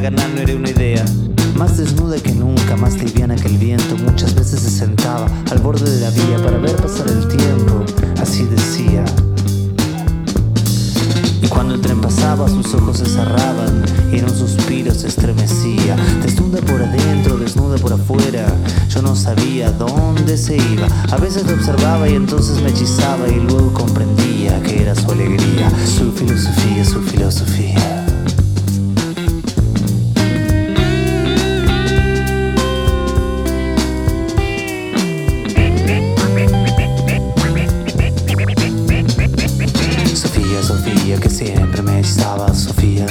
ganar no era una idea. Más desnuda que nunca, más liviana que el viento. Muchas veces se sentaba al borde de la vía para ver pasar el tiempo, así decía. Y cuando el tren pasaba sus ojos se cerraban y en un suspiro se estremecía. Desnuda por adentro, desnuda por afuera, yo no sabía dónde se iba. A veces lo observaba y entonces me hechizaba y luego comprendía que era su alegría, su filosofía, su filosofía. Sofía, que siempre me hechizaba, Sofía.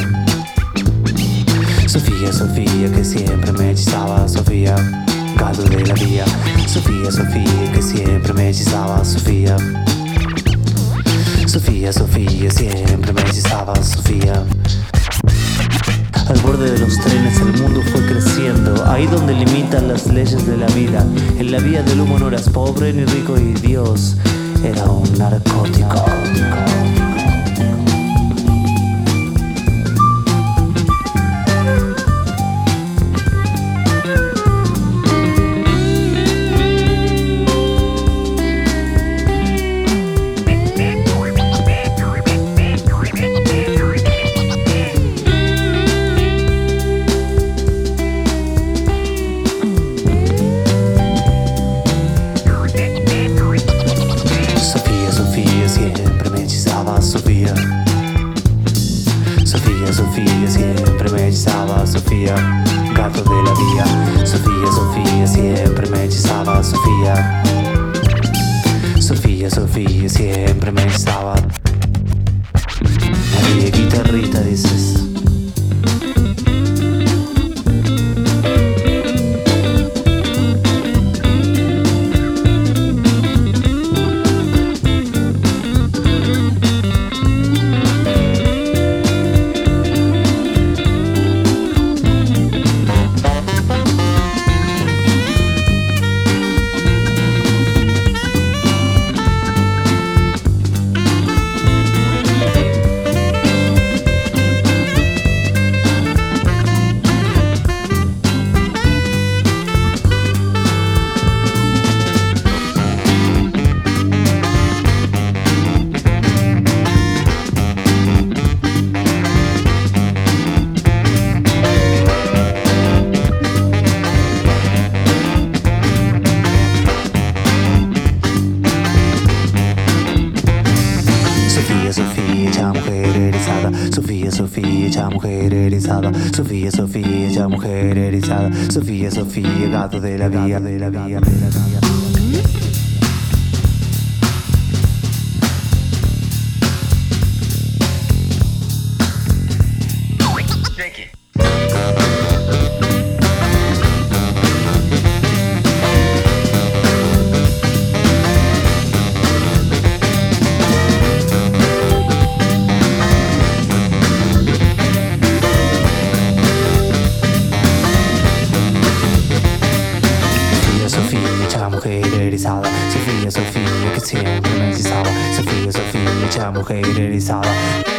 Sofía, Sofía, que siempre me hechizaba, Sofía. Gato de la vía. Sofía, Sofía, que siempre me hechizaba, Sofía. Sofía, Sofía, siempre me hechizaba, Sofía. Al borde de los trenes el mundo fue creciendo, ahí donde limitan las leyes de la vida. En la vía del humo no eras pobre ni rico y Dios era un narcótico. Siempre me hechizaba, Sofía. Sofía, Sofía, siempre me hechizaba, Sofía. Gato de la vía. Sofía, Sofía, siempre me hechizaba, Sofía. Sofía, Sofía, siempre me hechizaba. Oye, guitarrita, dices. Sofía, ya mujer erizada. Sofía, Sofía, ya mujer erizada. Sofía, Sofía, ya mujer erizada. Sofía, Sofía, gato de la vía, de la vía, de la vía. Mujer erizada, Sofía, Sofía, que siempre me hechizaba. Sofía, Sofía, mucha mujer erizada.